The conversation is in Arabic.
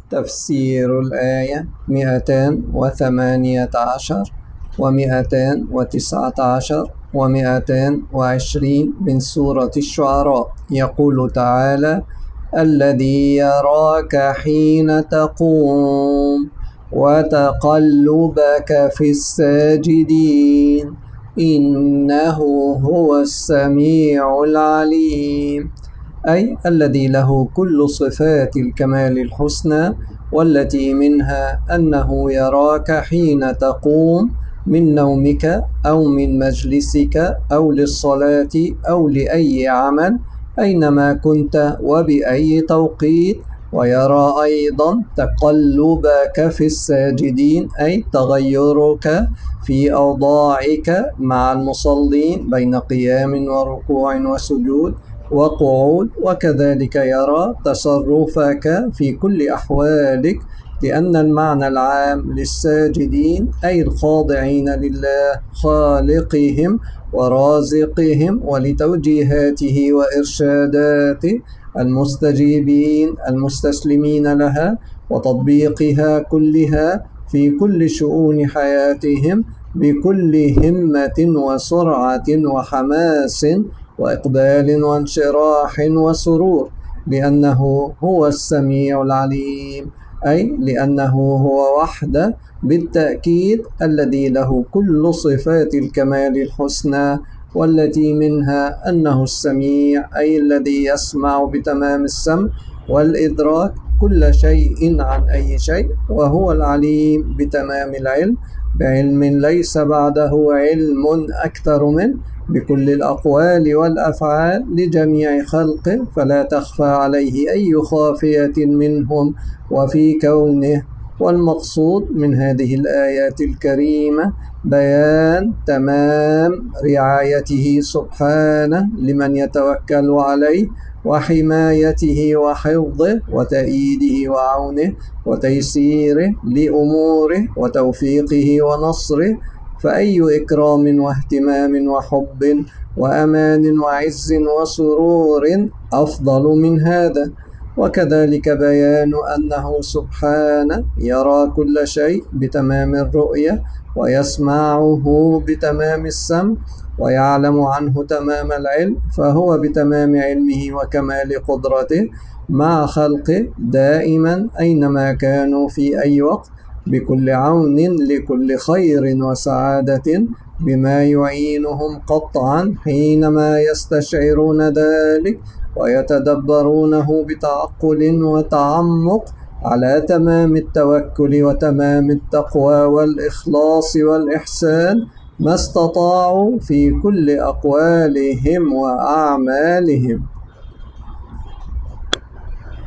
تفسير الآية 218 و219 و220 من سورة الشعراء. يقول تعالى: الذي يراك حين تقوم وتقلبك في الساجدين إنه هو السميع العليم، أي الذي له كل صفات الكمال الحسنى، والتي منها أنه يراك حين تقوم من نومك أو من مجلسك أو للصلاة أو لأي عمل أينما كنت وبأي توقيت، ويرى أيضا تقلبك في الساجدين، أي تغيرك في أوضاعك مع المصلين بين قيام وركوع وسجود وقعود، وكذلك يرى تصرفك في كل أحوالك، لأن المعنى العام للساجدين أي الخاضعين لله خالقهم ورازقهم ولتوجيهاته وإرشاداته، المستجيبين المستسلمين لها وتطبيقها كلها في كل شؤون حياتهم بكل همة وسرعة وحماس وإقبال وانشراح وسرور، لأنه هو السميع العليم، أي لأنه هو وحده بالتأكيد الذي له كل صفات الكمال الحسنى، والتي منها أنه السميع أي الذي يسمع بتمام السمع والإدراك كل شيء عن أي شيء، وهو العليم بتمام العلم، بعلم ليس بعده علم أكثر منه، بكل الأقوال والأفعال لجميع خلقه، فلا تخفى عليه أي خافية منهم وفي كونه. والمقصود من هذه الآيات الكريمة بيان تمام رعايته سبحانه لمن يتوكل عليه، وحمايته وحفظه وتأييده وعونه وتيسيره لأموره وتوفيقه ونصره، فأي إكرام واهتمام وحب وأمان وعز وسرور أفضل من هذا. وكذلك بيان أنه سبحانه يرى كل شيء بتمام الرؤية، ويسمعه بتمام السمع، ويعلم عنه تمام العلم، فهو بتمام علمه وكمال قدرته مع خلقه دائما أينما كانوا في أي وقت، بكل عون لكل خير وسعادة، بما يعينهم قطعا حينما يستشعرون ذلك ويتدبرونه بتعقل وتعمق على تمام التوكل وتمام التقوى والإخلاص والإحسان ما استطاعوا في كل أقوالهم وأعمالهم.